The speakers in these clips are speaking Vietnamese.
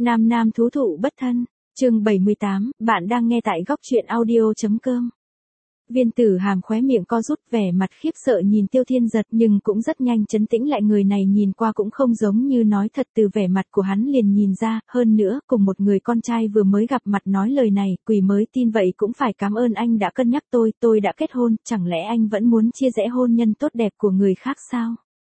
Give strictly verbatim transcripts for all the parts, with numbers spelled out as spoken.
Nam nam thú thụ bất thân, chương bảy mươi tám, bạn đang nghe tại góc truyện audio.com. Viên Tử Hàm khóe miệng co rút, vẻ mặt khiếp sợ nhìn Tiêu Thiên Giật, nhưng cũng rất nhanh trấn tĩnh lại. Người này nhìn qua cũng không giống như nói thật, từ vẻ mặt của hắn liền nhìn ra, hơn nữa cùng một người con trai vừa mới gặp mặt nói lời này, quỷ mới tin. Vậy cũng phải cảm ơn anh đã cân nhắc tôi, tôi đã kết hôn, chẳng lẽ anh vẫn muốn chia rẽ hôn nhân tốt đẹp của người khác sao?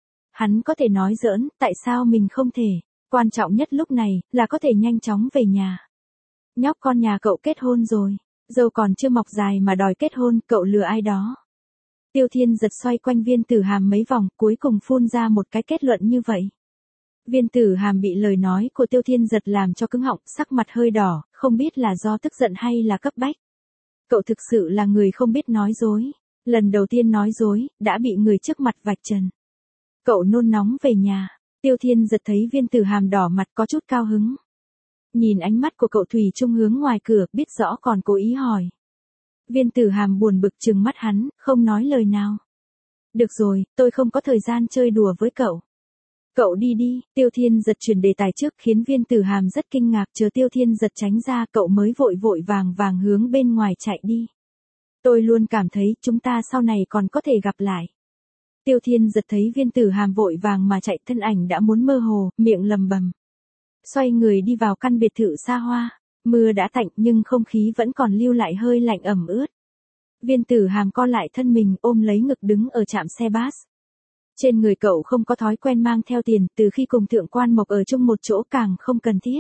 Hắn có thể nói giỡn, tại sao mình không thể? Quan trọng nhất lúc này, là có thể nhanh chóng về nhà. Nhóc con nhà cậu kết hôn rồi, dâu còn chưa mọc dài mà đòi kết hôn, cậu lừa ai đó? Tiêu Thiên Giật xoay quanh Viên Tử Hàm mấy vòng, cuối cùng phun ra một cái kết luận như vậy. Viên Tử Hàm bị lời nói của Tiêu Thiên Giật làm cho cứng họng, sắc mặt hơi đỏ, không biết là do tức giận hay là cấp bách. Cậu thực sự là người không biết nói dối. Lần đầu tiên nói dối, đã bị người trước mặt vạch trần. Cậu nôn nóng về nhà. Tiêu Thiên Giật thấy Viên Tử Hàm đỏ mặt có chút cao hứng. Nhìn ánh mắt của cậu thủy chung hướng ngoài cửa, biết rõ còn cố ý hỏi. Viên Tử Hàm buồn bực trừng mắt hắn, không nói lời nào. Được rồi, tôi không có thời gian chơi đùa với cậu. Cậu đi đi. Tiêu Thiên Giật chuyển đề tài trước khiến Viên Tử Hàm rất kinh ngạc, chờ Tiêu Thiên Giật tránh ra cậu mới vội vội vàng vàng hướng bên ngoài chạy đi. Tôi luôn cảm thấy chúng ta sau này còn có thể gặp lại. Tiêu Thiên Giật thấy Viên Tử Hàm vội vàng mà chạy, thân ảnh đã muốn mơ hồ, miệng lầm bầm. Xoay người đi vào căn biệt thự xa hoa. Mưa đã tạnh nhưng không khí vẫn còn lưu lại hơi lạnh ẩm ướt. Viên Tử Hàm co lại thân mình, ôm lấy ngực đứng ở trạm xe bus. Trên người cậu không có thói quen mang theo tiền, từ khi cùng Thượng Quan Mộc ở chung một chỗ càng không cần thiết.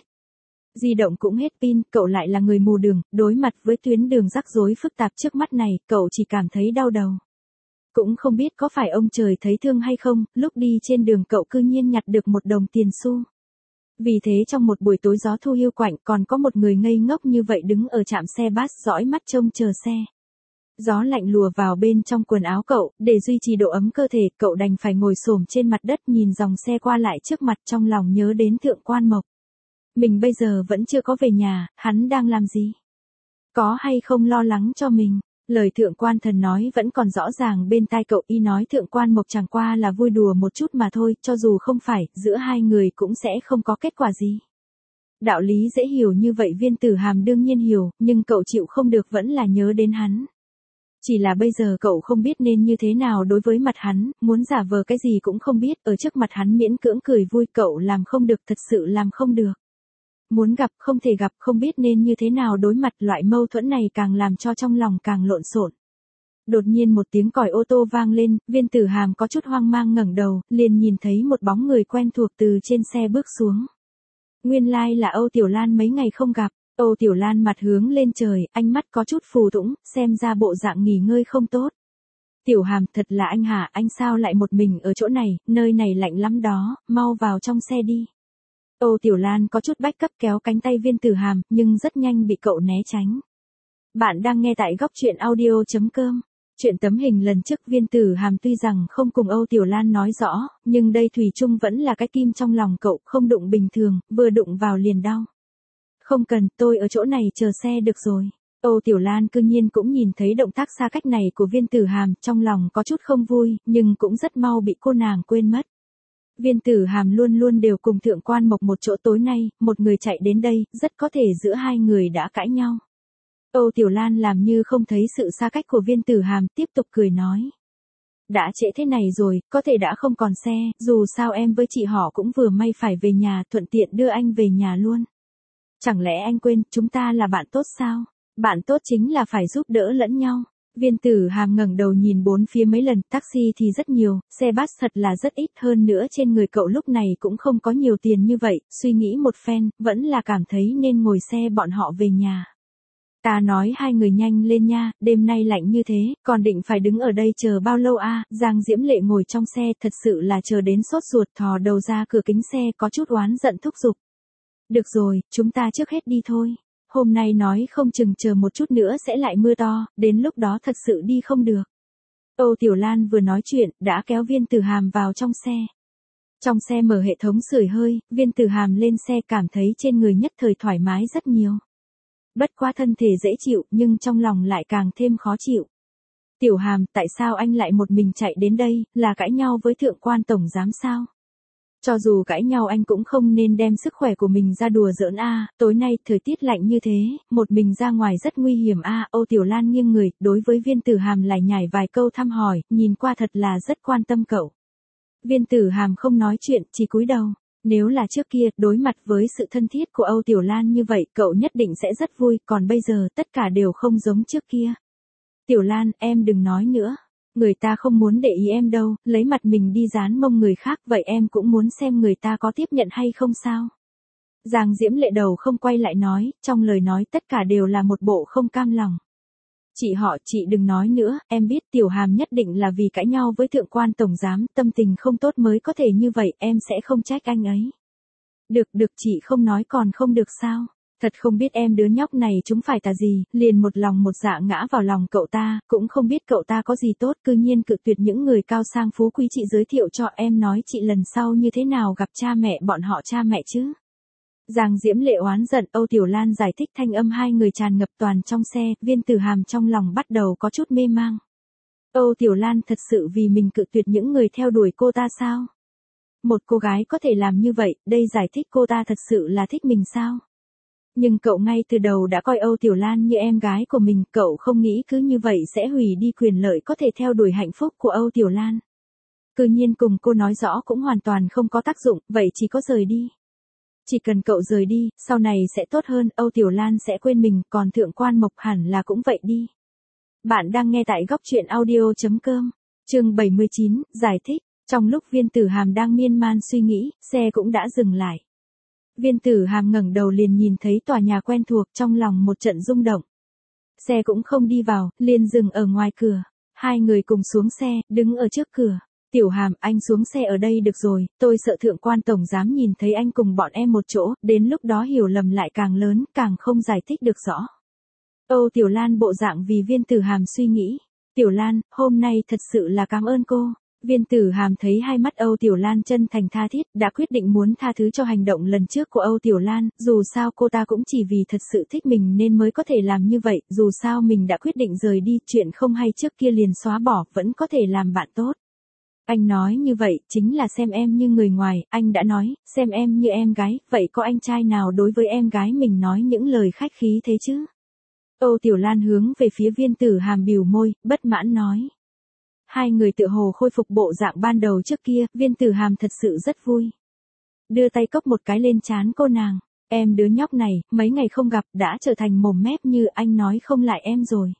Di động cũng hết pin, cậu lại là người mù đường, đối mặt với tuyến đường rắc rối phức tạp trước mắt này, cậu chỉ cảm thấy đau đầu. Cũng không biết có phải ông trời thấy thương hay không, lúc đi trên đường cậu cư nhiên nhặt được một đồng tiền xu. Vì thế trong một buổi tối gió thu hiu quạnh, còn có một người ngây ngốc như vậy đứng ở trạm xe bus dõi mắt trông chờ xe. Gió lạnh lùa vào bên trong quần áo cậu, để duy trì độ ấm cơ thể, cậu đành phải ngồi xổm trên mặt đất nhìn dòng xe qua lại trước mặt, trong lòng nhớ đến Thượng Quan Mộc. Mình bây giờ vẫn chưa có về nhà, hắn đang làm gì? Có hay không lo lắng cho mình? Lời Thượng Quan Thần nói vẫn còn rõ ràng bên tai cậu, y nói Thượng Quan Mộc chẳng qua là vui đùa một chút mà thôi, cho dù không phải, giữa hai người cũng sẽ không có kết quả gì. Đạo lý dễ hiểu như vậy Viên Tử Hàm đương nhiên hiểu, nhưng cậu chịu không được vẫn là nhớ đến hắn. Chỉ là bây giờ cậu không biết nên như thế nào đối với mặt hắn, muốn giả vờ cái gì cũng không biết, ở trước mặt hắn miễn cưỡng cười vui cậu làm không được, thật sự làm không được. Muốn gặp không thể gặp, không biết nên như thế nào đối mặt, loại mâu thuẫn này càng làm cho trong lòng càng lộn xộn. Đột nhiên một tiếng còi ô tô vang lên, Viên Tử Hàm có chút hoang mang ngẩng đầu, liền nhìn thấy một bóng người quen thuộc từ trên xe bước xuống. Nguyên lai like là Âu Tiểu Lan, mấy ngày không gặp. Âu Tiểu Lan mặt hướng lên trời, ánh mắt có chút phù tũng, xem ra bộ dạng nghỉ ngơi không tốt. Tiểu Hàm, thật là anh hả, anh sao lại một mình ở chỗ này, nơi này lạnh lắm đó, mau vào trong xe đi. Âu Tiểu Lan có chút bách cấp kéo cánh tay Viên Tử Hàm, nhưng rất nhanh bị cậu né tránh. Bạn đang nghe tại góc truyện audio.com. Chuyện tấm hình lần trước Viên Tử Hàm tuy rằng không cùng Âu Tiểu Lan nói rõ, nhưng đây thủy chung vẫn là cái kim trong lòng cậu, không đụng bình thường, vừa đụng vào liền đau. Không cần, tôi ở chỗ này chờ xe được rồi. Âu Tiểu Lan cư nhiên cũng nhìn thấy động tác xa cách này của Viên Tử Hàm, trong lòng có chút không vui, nhưng cũng rất mau bị cô nàng quên mất. Viên Tử Hàm luôn luôn đều cùng Thượng Quan Mộc một chỗ, tối nay, một người chạy đến đây, rất có thể giữa hai người đã cãi nhau. Âu Tiểu Lan làm như không thấy sự xa cách của Viên Tử Hàm, tiếp tục cười nói. Đã trễ thế này rồi, có thể đã không còn xe, dù sao em với chị họ cũng vừa may phải về nhà, thuận tiện đưa anh về nhà luôn. Chẳng lẽ anh quên, chúng ta là bạn tốt sao? Bạn tốt chính là phải giúp đỡ lẫn nhau. Viên Tử Hàm ngẩng đầu nhìn bốn phía mấy lần, taxi thì rất nhiều, xe bus thật là rất ít, hơn nữa trên người cậu lúc này cũng không có nhiều tiền như vậy, suy nghĩ một phen, vẫn là cảm thấy nên ngồi xe bọn họ về nhà. Ta nói hai người nhanh lên nha, đêm nay lạnh như thế, còn định phải đứng ở đây chờ bao lâu a? Giang Diễm Lệ ngồi trong xe, thật sự là chờ đến sốt ruột, thò đầu ra cửa kính xe có chút oán giận thúc giục. Được rồi, chúng ta trước hết đi thôi. Hôm nay nói không chừng chờ một chút nữa sẽ lại mưa to, đến lúc đó thật sự đi không được. Âu Tiểu Lan vừa nói chuyện, đã kéo Viên Tử Hàm vào trong xe. Trong xe mở hệ thống sưởi hơi, Viên Tử Hàm lên xe cảm thấy trên người nhất thời thoải mái rất nhiều. Bất quá thân thể dễ chịu, nhưng trong lòng lại càng thêm khó chịu. Tiểu Hàm, tại sao anh lại một mình chạy đến đây, là cãi nhau với Thượng Quan Tổng Giám sao? Cho dù cãi nhau anh cũng không nên đem sức khỏe của mình ra đùa giỡn a, tối nay thời tiết lạnh như thế, một mình ra ngoài rất nguy hiểm a. Âu Tiểu Lan nghiêng người, đối với Viên Tử Hàm lải nhải vài câu thăm hỏi, nhìn qua thật là rất quan tâm cậu. Viên Tử Hàm không nói chuyện, chỉ cúi đầu. Nếu là trước kia, đối mặt với sự thân thiết của Âu Tiểu Lan như vậy, cậu nhất định sẽ rất vui, còn bây giờ, tất cả đều không giống trước kia. Tiểu Lan, em đừng nói nữa. Người ta không muốn để ý em đâu, lấy mặt mình đi dán mông người khác, vậy em cũng muốn xem người ta có tiếp nhận hay không sao? Giang Diễm Lệ đầu không quay lại nói, trong lời nói tất cả đều là một bộ không cam lòng. Chị họ, chị đừng nói nữa, em biết Tiểu Hàm nhất định là vì cãi nhau với thượng quan tổng giám, tâm tình không tốt mới có thể như vậy, em sẽ không trách anh ấy. Được, được, chị không nói còn không được sao? Thật không biết em đứa nhóc này chúng phải tà gì, liền một lòng một dạ ngã vào lòng cậu ta, cũng không biết cậu ta có gì tốt, cư nhiên cự tuyệt những người cao sang phú quý chị giới thiệu cho em, nói chị lần sau như thế nào gặp cha mẹ bọn họ cha mẹ chứ. Giang Diễm Lệ oán giận, Âu Tiểu Lan giải thích, thanh âm hai người tràn ngập toàn trong xe, Viên Tử Hàm trong lòng bắt đầu có chút mê mang. Âu Tiểu Lan thật sự vì mình cự tuyệt những người theo đuổi cô ta sao? Một cô gái có thể làm như vậy, đây giải thích cô ta thật sự là thích mình sao? Nhưng cậu ngay từ đầu đã coi Âu Tiểu Lan như em gái của mình, cậu không nghĩ cứ như vậy sẽ hủy đi quyền lợi có thể theo đuổi hạnh phúc của Âu Tiểu Lan. Cứ nhiên cùng cô nói rõ cũng hoàn toàn không có tác dụng, vậy chỉ có rời đi. Chỉ cần cậu rời đi, sau này sẽ tốt hơn, Âu Tiểu Lan sẽ quên mình, còn thượng quan Mộc hẳn là cũng vậy đi. Bạn đang nghe tại góc truyện audio.com, chương bảy mươi chín, giải thích. Trong lúc Viên Tử Hàm đang miên man suy nghĩ, xe cũng đã dừng lại. Viên Tử Hàm ngẩng đầu liền nhìn thấy tòa nhà quen thuộc, trong lòng một trận rung động. Xe cũng không đi vào, liền dừng ở ngoài cửa. Hai người cùng xuống xe, đứng ở trước cửa. Tiểu Hàm, anh xuống xe ở đây được rồi, tôi sợ thượng quan tổng giám nhìn thấy anh cùng bọn em một chỗ, đến lúc đó hiểu lầm lại càng lớn, càng không giải thích được rõ. Âu Tiểu Lan bộ dạng vì Viên Tử Hàm suy nghĩ. Tiểu Lan, hôm nay thật sự là cảm ơn cô. Viên Tử Hàm thấy hai mắt Âu Tiểu Lan chân thành tha thiết, đã quyết định muốn tha thứ cho hành động lần trước của Âu Tiểu Lan, dù sao cô ta cũng chỉ vì thật sự thích mình nên mới có thể làm như vậy, dù sao mình đã quyết định rời đi, chuyện không hay trước kia liền xóa bỏ, vẫn có thể làm bạn tốt. Anh nói như vậy, chính là xem em như người ngoài, anh đã nói, xem em như em gái, vậy có anh trai nào đối với em gái mình nói những lời khách khí thế chứ? Âu Tiểu Lan hướng về phía Viên Tử Hàm bĩu môi, bất mãn nói. Hai người tựa hồ khôi phục bộ dạng ban đầu trước kia, Viên Tử Hàm thật sự rất vui. Đưa tay cốc một cái lên trán cô nàng, em đứa nhóc này, mấy ngày không gặp, đã trở thành mồm mép như anh nói không lại em rồi.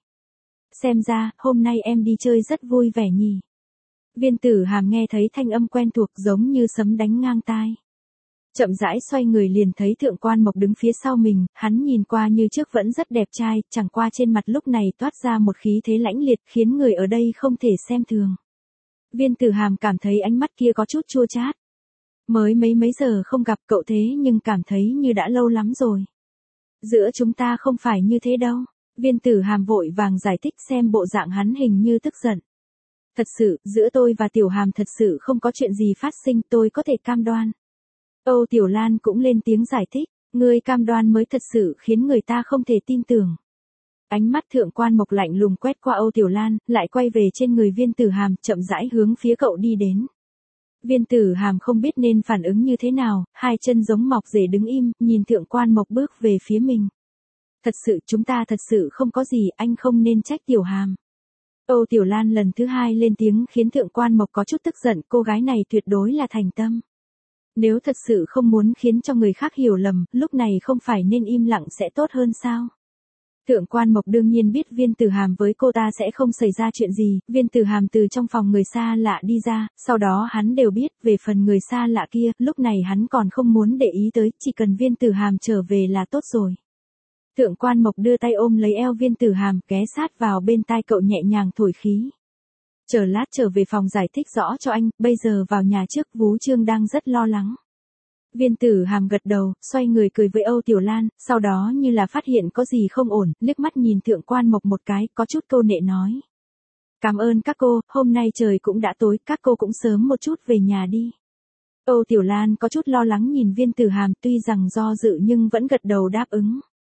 Xem ra, hôm nay em đi chơi rất vui vẻ nhỉ. Viên Tử Hàm nghe thấy thanh âm quen thuộc giống như sấm đánh ngang tai. Chậm rãi xoay người liền thấy thượng quan Mộc đứng phía sau mình, hắn nhìn qua như trước vẫn rất đẹp trai, chẳng qua trên mặt lúc này toát ra một khí thế lãnh liệt khiến người ở đây không thể xem thường. Viên Tử Hàm cảm thấy ánh mắt kia có chút chua chát. Mới mấy mấy giờ không gặp cậu thế nhưng cảm thấy như đã lâu lắm rồi. Giữa chúng ta không phải như thế đâu. Viên Tử Hàm vội vàng giải thích, xem bộ dạng hắn hình như tức giận. Thật sự, giữa tôi và Tiểu Hàm thật sự không có chuyện gì phát sinh, tôi có thể cam đoan. Âu Tiểu Lan cũng lên tiếng giải thích, người cam đoan mới thật sự khiến người ta không thể tin tưởng. Ánh mắt thượng quan Mộc lạnh lùng quét qua Âu Tiểu Lan, lại quay về trên người Viên Tử Hàm, chậm rãi hướng phía cậu đi đến. Viên Tử Hàm không biết nên phản ứng như thế nào, hai chân giống mọc rễ đứng im, nhìn thượng quan Mộc bước về phía mình. Thật sự, chúng ta thật sự không có gì, anh không nên trách Tiểu Hàm. Âu Tiểu Lan lần thứ hai lên tiếng khiến thượng quan Mộc có chút tức giận, cô gái này tuyệt đối là thành tâm. Nếu thật sự không muốn khiến cho người khác hiểu lầm, lúc này không phải nên im lặng sẽ tốt hơn sao? Thượng quan Mộc đương nhiên biết Viên Tử Hàm với cô ta sẽ không xảy ra chuyện gì, Viên Tử Hàm từ trong phòng người xa lạ đi ra, sau đó hắn đều biết, về phần người xa lạ kia, lúc này hắn còn không muốn để ý tới, chỉ cần Viên Tử Hàm trở về là tốt rồi. Thượng quan Mộc đưa tay ôm lấy eo Viên Tử Hàm, ghé sát vào bên tai cậu nhẹ nhàng thổi khí. Chờ lát trở về phòng giải thích rõ cho anh, bây giờ vào nhà trước, Vú Trương đang rất lo lắng. Viên Tử Hàm gật đầu, xoay người cười với Âu Tiểu Lan, sau đó như là phát hiện có gì không ổn, liếc mắt nhìn thượng quan Mộc một cái, có chút câu nệ nói. Cảm ơn các cô, hôm nay trời cũng đã tối, các cô cũng sớm một chút về nhà đi. Âu Tiểu Lan có chút lo lắng nhìn Viên Tử Hàm, tuy rằng do dự nhưng vẫn gật đầu đáp ứng.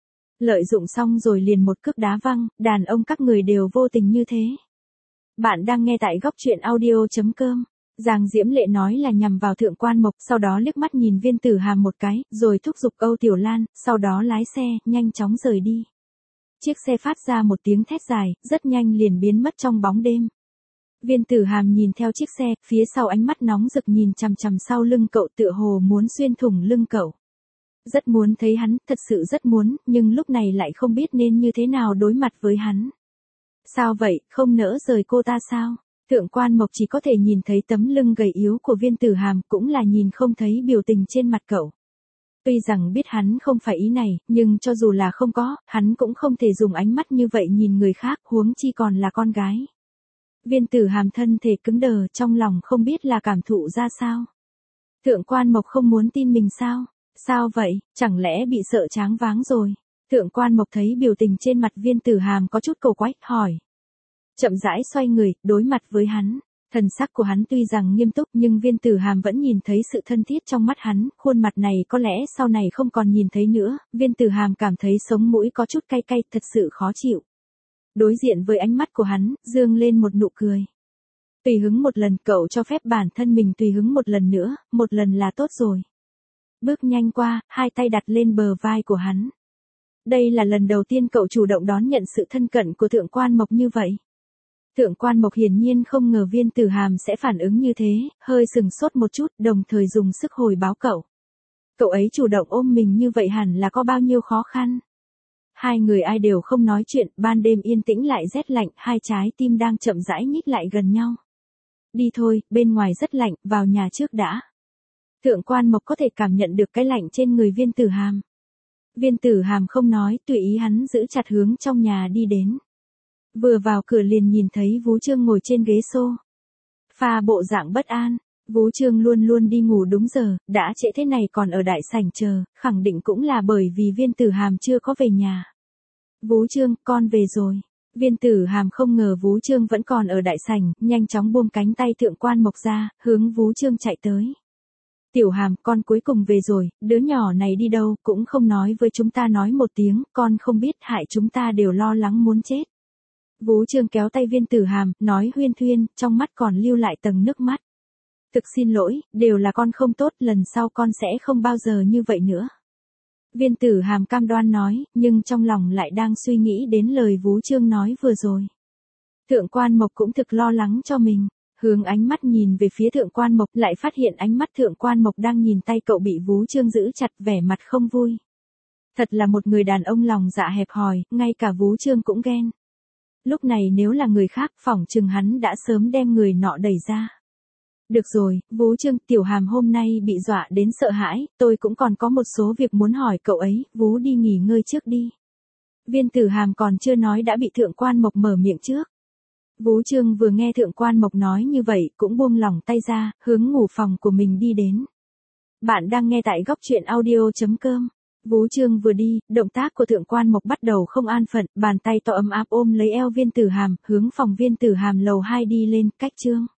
Lợi dụng xong rồi liền một cước đá văng, đàn ông các người đều vô tình như thế. Bạn đang nghe tại góc truyện audio.com. Giang Diễm Lệ nói là nhằm vào Thượng Quan Mộc, sau đó liếc mắt nhìn Viên Tử Hàm một cái, rồi thúc giục Âu Tiểu Lan, sau đó lái xe, nhanh chóng rời đi. Chiếc xe phát ra một tiếng thét dài, rất nhanh liền biến mất trong bóng đêm. Viên Tử Hàm nhìn theo chiếc xe, phía sau ánh mắt nóng rực nhìn chằm chằm sau lưng cậu, tựa hồ muốn xuyên thủng lưng cậu. Rất muốn thấy hắn, thật sự rất muốn, nhưng lúc này lại không biết nên như thế nào đối mặt với hắn. Sao vậy, không nỡ rời cô ta sao? Thượng Quan Mộc chỉ có thể nhìn thấy tấm lưng gầy yếu của Viên Tử Hàm, cũng là nhìn không thấy biểu tình trên mặt cậu. Tuy rằng biết hắn không phải ý này, nhưng cho dù là không có, hắn cũng không thể dùng ánh mắt như vậy nhìn người khác, huống chi còn là con gái. Viên Tử Hàm thân thể cứng đờ, trong lòng không biết là cảm thụ ra sao. Thượng Quan Mộc không muốn tin mình sao? Sao vậy, chẳng lẽ bị sợ choáng váng rồi? Thượng Quan Mộc thấy biểu tình trên mặt Viên Tử Hàm có chút cổ quái, hỏi. Chậm rãi xoay người, đối mặt với hắn. Thần sắc của hắn tuy rằng nghiêm túc nhưng Viên Tử Hàm vẫn nhìn thấy sự thân thiết trong mắt hắn, khuôn mặt này có lẽ sau này không còn nhìn thấy nữa, Viên Tử Hàm cảm thấy sống mũi có chút cay cay, thật sự khó chịu. Đối diện với ánh mắt của hắn, dương lên một nụ cười. Tùy hứng một lần, cậu cho phép bản thân mình tùy hứng một lần nữa, một lần là tốt rồi. Bước nhanh qua, hai tay đặt lên bờ vai của hắn. Đây là lần đầu tiên cậu chủ động đón nhận sự thân cận của Thượng Quan Mộc như vậy. Thượng Quan Mộc hiển nhiên không ngờ Viên Tử Hàm sẽ phản ứng như thế, hơi sừng sốt một chút, đồng thời dùng sức hồi báo cậu. Cậu ấy chủ động ôm mình như vậy hẳn là có bao nhiêu khó khăn. Hai người ai đều không nói chuyện, ban đêm yên tĩnh lại rét lạnh, hai trái tim đang chậm rãi nhích lại gần nhau. Đi thôi, bên ngoài rất lạnh, vào nhà trước đã. Thượng Quan Mộc có thể cảm nhận được cái lạnh trên người Viên Tử Hàm. Viên Tử Hàm không nói, tùy ý hắn giữ chặt hướng trong nhà đi đến. Vừa vào cửa liền nhìn thấy Vú Trương ngồi trên ghế xô. Pha bộ dạng bất an, Vú Trương luôn luôn đi ngủ đúng giờ, đã trễ thế này còn ở đại sảnh chờ, khẳng định cũng là bởi vì Viên Tử Hàm chưa có về nhà. Vú Trương, con về rồi. Viên Tử Hàm không ngờ Vú Trương vẫn còn ở đại sảnh, nhanh chóng buông cánh tay Thượng Quan Mộc ra, hướng Vú Trương chạy tới. Tiểu Hàm, con cuối cùng về rồi, đứa nhỏ này đi đâu, cũng không nói với chúng ta nói một tiếng, con không biết, hại chúng ta đều lo lắng muốn chết. Vú Trương kéo tay Viên Tử Hàm, nói huyên thuyên, trong mắt còn lưu lại tầng nước mắt. Thực xin lỗi, đều là con không tốt, lần sau con sẽ không bao giờ như vậy nữa. Viên Tử Hàm cam đoan nói, nhưng trong lòng lại đang suy nghĩ đến lời Vú Trương nói vừa rồi. Thượng Quan Mộc cũng thực lo lắng cho mình, hướng ánh mắt nhìn về phía Thượng Quan Mộc, lại phát hiện ánh mắt Thượng Quan Mộc đang nhìn tay cậu bị Vú Trương giữ chặt, vẻ mặt không vui. Thật là một người đàn ông lòng dạ hẹp hòi, ngay cả Vú Trương cũng ghen. Lúc này nếu là người khác, phỏng chừng hắn đã sớm đem người nọ đẩy ra. Được rồi, Vú Trương, Tiểu Hàm hôm nay bị dọa đến sợ hãi, tôi cũng còn có một số việc muốn hỏi cậu ấy, Vú đi nghỉ ngơi trước đi. Viên Tử Hàm còn chưa nói đã bị Thượng Quan Mộc mở miệng trước. Vú Trương vừa nghe Thượng Quan Mộc nói như vậy, cũng buông lỏng tay ra, hướng ngủ phòng của mình đi đến. Bạn đang nghe tại góc truyện audio chấm com. Vú Trương vừa đi, động tác của Thượng Quan Mộc bắt đầu không an phận, bàn tay to ấm áp ôm lấy eo Viên Tử Hàm, hướng phòng Viên Tử Hàm lầu hai đi lên, cách Trương.